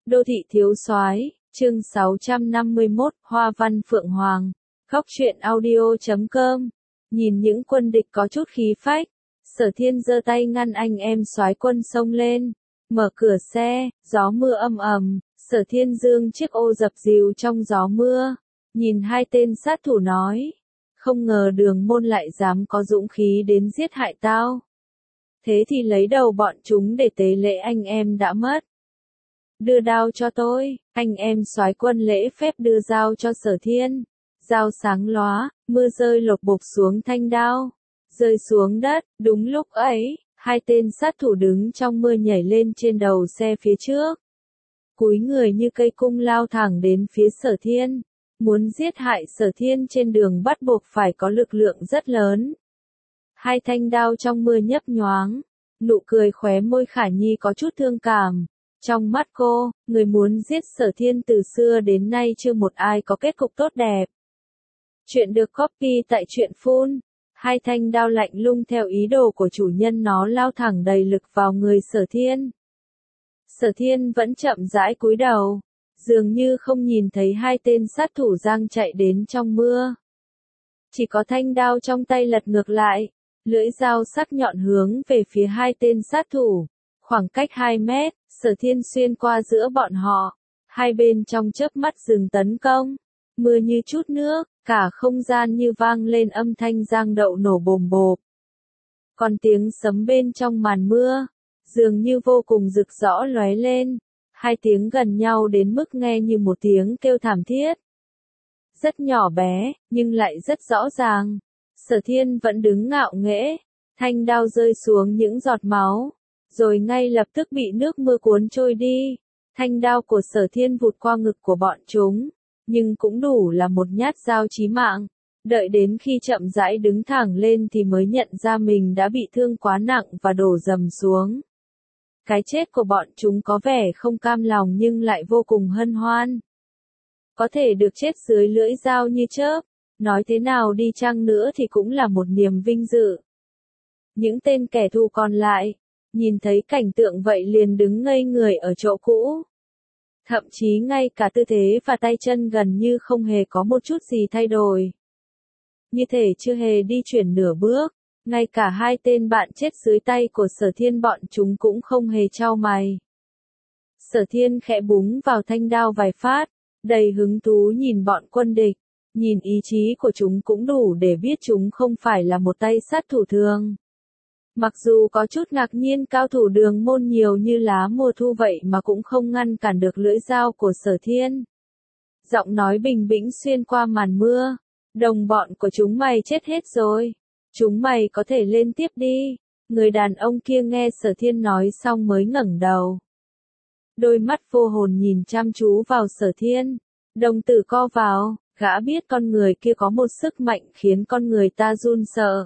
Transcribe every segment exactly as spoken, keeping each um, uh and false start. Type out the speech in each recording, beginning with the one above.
Đô thị thiếu soái, chương sáu trăm năm mươi mốt, Hoa văn Phượng Hoàng. Góc truyện audio chấm com. Nhìn những quân địch có chút khí phách, Sở Thiên giơ tay ngăn anh em soái quân xông lên, mở cửa xe, gió mưa âm ầm, Sở Thiên dương chiếc ô dập dìu trong gió mưa, nhìn hai tên sát thủ nói, không ngờ Đường Môn lại dám có dũng khí đến giết hại tao. Thế thì lấy đầu bọn chúng để tế lễ anh em đã mất. Đưa đao cho tôi, anh em soái quân lễ phép đưa dao cho Sở Thiên. Dao sáng lóa, mưa rơi lột bột xuống thanh đao, rơi xuống đất. Đúng lúc ấy, hai tên sát thủ đứng trong mưa nhảy lên trên đầu xe phía trước, cúi người như cây cung lao thẳng đến phía Sở Thiên. Muốn giết hại Sở Thiên trên đường bắt buộc phải có lực lượng rất lớn. Hai thanh đao trong mưa nhấp nhoáng, nụ cười khóe môi Khả Nhi có chút thương cảm. Trong mắt cô, người muốn giết Sở Thiên từ xưa đến nay chưa một ai có kết cục tốt đẹp. Chuyện được copy tại truyện phun. Hai thanh đao lạnh lung theo ý đồ của chủ nhân nó lao thẳng đầy lực vào người Sở Thiên. Sở Thiên vẫn chậm rãi cúi đầu, dường như không nhìn thấy hai tên sát thủ giang chạy đến trong mưa. Chỉ có thanh đao trong tay lật ngược lại, lưỡi dao sắc nhọn hướng về phía hai tên sát thủ. Khoảng cách hai mét, Sở Thiên xuyên qua giữa bọn họ, hai bên trong chớp mắt dừng tấn công. Mưa như chút nước, cả không gian như vang lên âm thanh giang đậu nổ bồm bộp. Còn tiếng sấm bên trong màn mưa, dường như vô cùng rực rõ lóe lên, hai tiếng gần nhau đến mức nghe như một tiếng kêu thảm thiết. Rất nhỏ bé, nhưng lại rất rõ ràng. Sở Thiên vẫn đứng ngạo nghễ, thanh đao rơi xuống những giọt máu, rồi ngay lập tức bị nước mưa cuốn trôi đi. Thanh đao của Sở Thiên vụt qua ngực của bọn chúng, nhưng cũng đủ là một nhát dao chí mạng. Đợi đến khi chậm rãi đứng thẳng lên thì mới nhận ra mình đã bị thương quá nặng và đổ dầm xuống. Cái chết của bọn chúng có vẻ không cam lòng nhưng lại vô cùng hân hoan. Có thể được chết dưới lưỡi dao như chớp, nói thế nào đi chăng nữa thì cũng là một niềm vinh dự. Những tên kẻ thù còn lại, nhìn thấy cảnh tượng vậy liền đứng ngây người ở chỗ cũ. Thậm chí ngay cả tư thế và tay chân gần như không hề có một chút gì thay đổi. Như thể chưa hề đi chuyển nửa bước, ngay cả hai tên bạn chết dưới tay của Sở Thiên bọn chúng cũng không hề chau mày. Sở Thiên khẽ búng vào thanh đao vài phát, đầy hứng thú nhìn bọn quân địch, nhìn ý chí của chúng cũng đủ để biết chúng không phải là một tay sát thủ thường. Mặc dù có chút ngạc nhiên cao thủ Đường Môn nhiều như lá mùa thu vậy mà cũng không ngăn cản được lưỡi dao của Sở Thiên. Giọng nói bình bĩnh xuyên qua màn mưa, đồng bọn của chúng mày chết hết rồi, chúng mày có thể lên tiếp đi. Người đàn ông kia nghe Sở Thiên nói xong mới ngẩng đầu. Đôi mắt vô hồn nhìn chăm chú vào Sở Thiên, đồng tử co vào, gã biết con người kia có một sức mạnh khiến con người ta run sợ.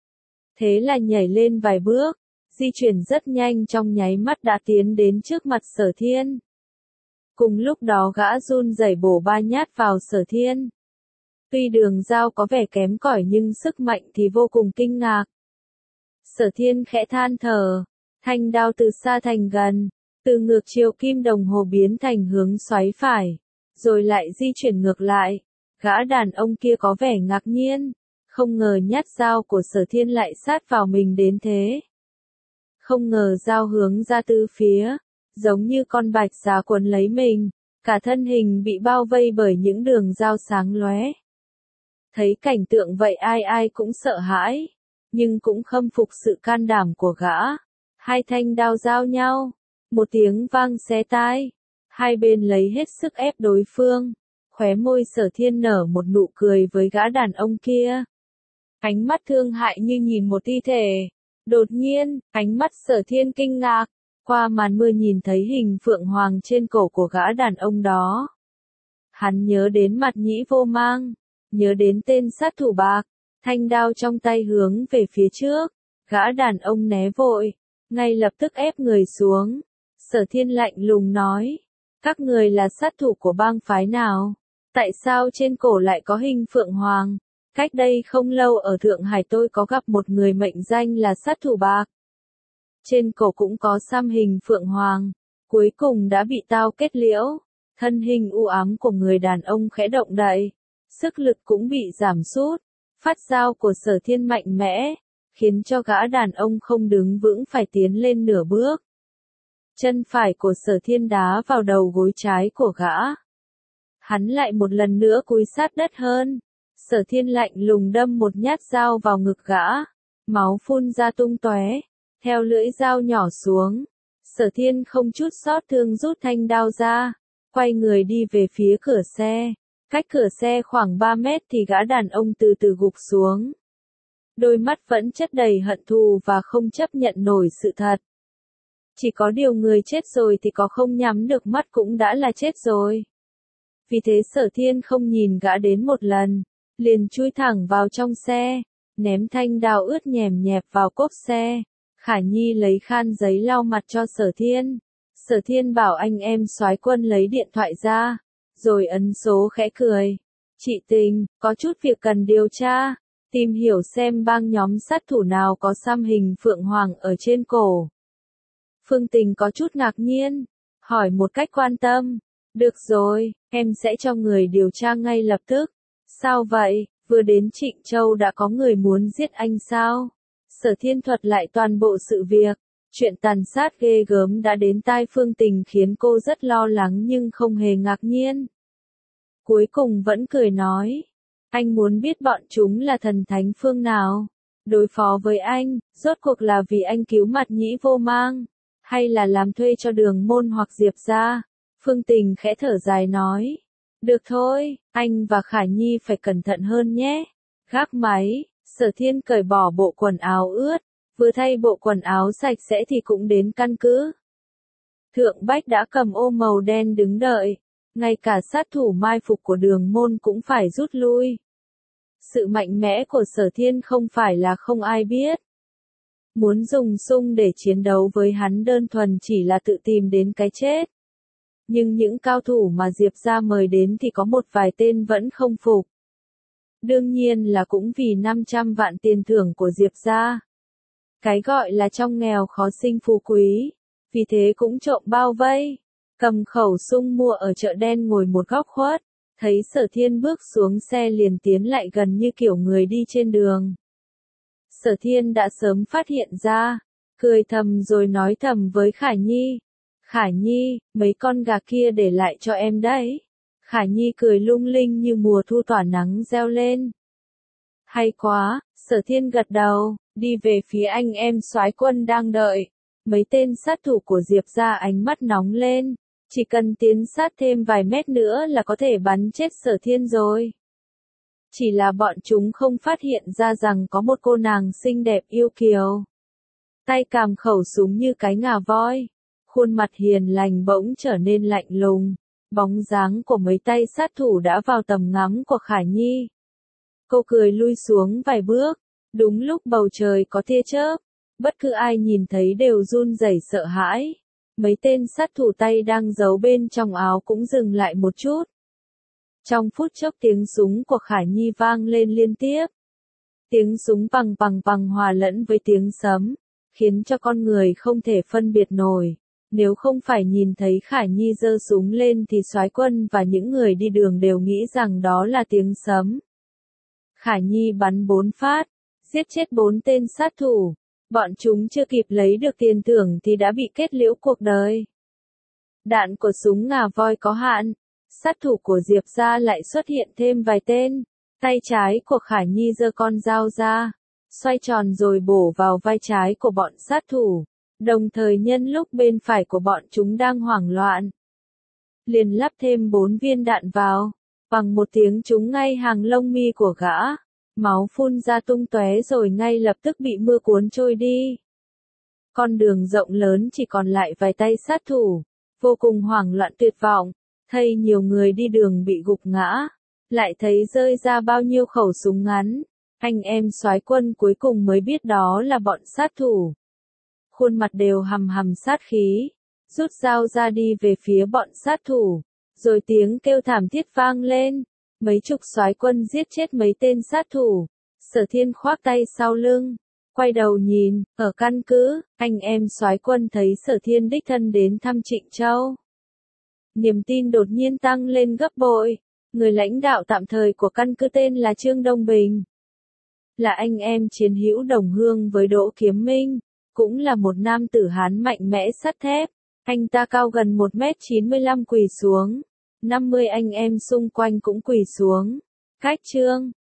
Thế là nhảy lên vài bước, di chuyển rất nhanh trong nháy mắt đã tiến đến trước mặt Sở Thiên. Cùng lúc đó gã run rẩy bổ ba nhát vào Sở Thiên. Tuy đường dao có vẻ kém cỏi nhưng sức mạnh thì vô cùng kinh ngạc. Sở Thiên khẽ than thở, thanh đao từ xa thành gần, từ ngược chiều kim đồng hồ biến thành hướng xoáy phải, rồi lại di chuyển ngược lại. Gã đàn ông kia có vẻ ngạc nhiên. Không ngờ nhát dao của Sở Thiên lại sát vào mình đến thế. Không ngờ dao hướng ra từ phía, giống như con bạch xà quấn lấy mình, cả thân hình bị bao vây bởi những đường dao sáng lóe. Thấy cảnh tượng vậy ai ai cũng sợ hãi, nhưng cũng khâm phục sự can đảm của gã. Hai thanh đao giao nhau, một tiếng vang xé tai, hai bên lấy hết sức ép đối phương. Khóe môi Sở Thiên nở một nụ cười với gã đàn ông kia. Ánh mắt thương hại như nhìn một thi thể. Đột nhiên, ánh mắt Sở Thiên kinh ngạc, qua màn mưa nhìn thấy hình phượng hoàng trên cổ của gã đàn ông đó. Hắn nhớ đến mặt Nhĩ Vô Mang, nhớ đến tên sát thủ bạc, thanh đao trong tay hướng về phía trước. Gã đàn ông né vội, ngay lập tức ép người xuống. Sở Thiên lạnh lùng nói, các người là sát thủ của bang phái nào? Tại sao trên cổ lại có hình phượng hoàng? Cách đây không lâu ở Thượng Hải tôi có gặp một người mệnh danh là sát thủ bạc. Trên cổ cũng có xăm hình phượng hoàng. Cuối cùng đã bị tao kết liễu, thân hình u ám của người đàn ông khẽ động đậy, sức lực cũng bị giảm sút, phát dao của Sở Thiên mạnh mẽ, khiến cho gã đàn ông không đứng vững phải tiến lên nửa bước. Chân phải của Sở Thiên đá vào đầu gối trái của gã. Hắn lại một lần nữa cúi sát đất hơn. Sở Thiên lạnh lùng đâm một nhát dao vào ngực gã. Máu phun ra tung tóe. Theo lưỡi dao nhỏ xuống. Sở Thiên không chút xót thương rút thanh đao ra. Quay người đi về phía cửa xe. Cách cửa xe khoảng ba mét thì gã đàn ông từ từ gục xuống. Đôi mắt vẫn chất đầy hận thù và không chấp nhận nổi sự thật. Chỉ có điều người chết rồi thì có không nhắm được mắt cũng đã là chết rồi. Vì thế Sở Thiên không nhìn gã đến một lần, liền chui thẳng vào trong xe, ném thanh đao ướt nhèm nhẹp vào cốp xe. Khả Nhi lấy khăn giấy lau mặt cho Sở Thiên. Sở Thiên bảo anh em soái Quân lấy điện thoại ra, rồi ấn số khẽ cười. Chị Tình, có chút việc cần điều tra, tìm hiểu xem bang nhóm sát thủ nào có xăm hình Phượng Hoàng ở trên cổ. Phương Tình có chút ngạc nhiên, hỏi một cách quan tâm. Được rồi, em sẽ cho người điều tra ngay lập tức. Sao vậy, vừa đến Trịnh Châu đã có người muốn giết anh sao? Sở Thiên thuật lại toàn bộ sự việc. Chuyện tàn sát ghê gớm đã đến tai Phương Tình khiến cô rất lo lắng nhưng không hề ngạc nhiên. Cuối cùng vẫn cười nói. Anh muốn biết bọn chúng là thần thánh phương nào? Đối phó với anh, rốt cuộc là vì anh cứu Mặt Nhĩ Vô Mang, hay là làm thuê cho Đường Môn hoặc Diệp gia? Phương Tình khẽ thở dài nói. Được thôi, anh và Khả Nhi phải cẩn thận hơn nhé. Gác máy, Sở Thiên cởi bỏ bộ quần áo ướt, vừa thay bộ quần áo sạch sẽ thì cũng đến căn cứ. Thượng Bách đã cầm ô màu đen đứng đợi, ngay cả sát thủ mai phục của Đường Môn cũng phải rút lui. Sự mạnh mẽ của Sở Thiên không phải là không ai biết. Muốn dùng sung để chiến đấu với hắn đơn thuần chỉ là tự tìm đến cái chết. Nhưng những cao thủ mà Diệp gia mời đến thì có một vài tên vẫn không phục. Đương nhiên là cũng vì năm trăm vạn tiền thưởng của Diệp gia. Cái gọi là trong nghèo khó sinh phú quý, vì thế cũng trộm bao vây, cầm khẩu sung mua ở chợ đen ngồi một góc khuất, thấy Sở Thiên bước xuống xe liền tiến lại gần như kiểu người đi trên đường. Sở Thiên đã sớm phát hiện ra, cười thầm rồi nói thầm với Khả Nhi. Khả Nhi, mấy con gà kia để lại cho em đấy. Khả Nhi cười lung linh như mùa thu tỏa nắng reo lên. Hay quá, Sở Thiên gật đầu, đi về phía anh em soái Quân đang đợi. Mấy tên sát thủ của Diệp gia ánh mắt nóng lên, chỉ cần tiến sát thêm vài mét nữa là có thể bắn chết Sở Thiên rồi. Chỉ là bọn chúng không phát hiện ra rằng có một cô nàng xinh đẹp yêu kiều. Tay cầm khẩu súng như cái ngà voi. Khuôn mặt hiền lành bỗng trở nên lạnh lùng. Bóng dáng của mấy tay sát thủ đã vào tầm ngắm của Khả Nhi. Cô cười lui xuống vài bước. Đúng lúc bầu trời có tia chớp. Bất cứ ai nhìn thấy đều run rẩy sợ hãi. Mấy tên sát thủ tay đang giấu bên trong áo cũng dừng lại một chút. Trong phút chốc tiếng súng của Khả Nhi vang lên liên tiếp. Tiếng súng bằng bằng bằng hòa lẫn với tiếng sấm, khiến cho con người không thể phân biệt nổi. Nếu không phải nhìn thấy Khả Nhi giơ súng lên thì soái Quân và những người đi đường đều nghĩ rằng đó là tiếng sấm. Khả Nhi bắn bốn phát, giết chết bốn tên sát thủ. Bọn chúng chưa kịp lấy được tiền thưởng thì đã bị kết liễu cuộc đời. Đạn của súng ngà voi có hạn. Sát thủ của Diệp gia lại xuất hiện thêm vài tên. Tay trái của Khả Nhi giơ con dao ra, xoay tròn rồi bổ vào vai trái của bọn sát thủ. Đồng thời nhân lúc bên phải của bọn chúng đang hoảng loạn, liền lắp thêm bốn viên đạn vào, bằng một tiếng trúng ngay hàng lông mi của gã. Máu phun ra tung tóe rồi ngay lập tức bị mưa cuốn trôi đi. Con đường rộng lớn chỉ còn lại vài tay sát thủ, vô cùng hoảng loạn tuyệt vọng, thấy nhiều người đi đường bị gục ngã, lại thấy rơi ra bao nhiêu khẩu súng ngắn. Anh em soái Quân cuối cùng mới biết đó là bọn sát thủ. Khuôn mặt đều hầm hầm sát khí, rút dao ra đi về phía bọn sát thủ, rồi tiếng kêu thảm thiết vang lên. Mấy chục soái Quân giết chết mấy tên sát thủ. Sở Thiên khoác tay sau lưng, quay quay đầu nhìn, ở căn cứ, anh em soái quân thấy Sở Thiên đích thân đến thăm Trịnh Châu. Niềm tin đột nhiên tăng lên gấp bội. Người lãnh đạo tạm thời của căn cứ tên là Trương Đông Bình. Là anh em chiến hữu đồng hương với Đỗ Kiếm Minh, cũng là một nam tử Hán mạnh mẽ sắt thép. Anh ta cao gần một mét chín mươi lăm quỳ xuống. năm mươi anh em xung quanh cũng quỳ xuống. Cách Trương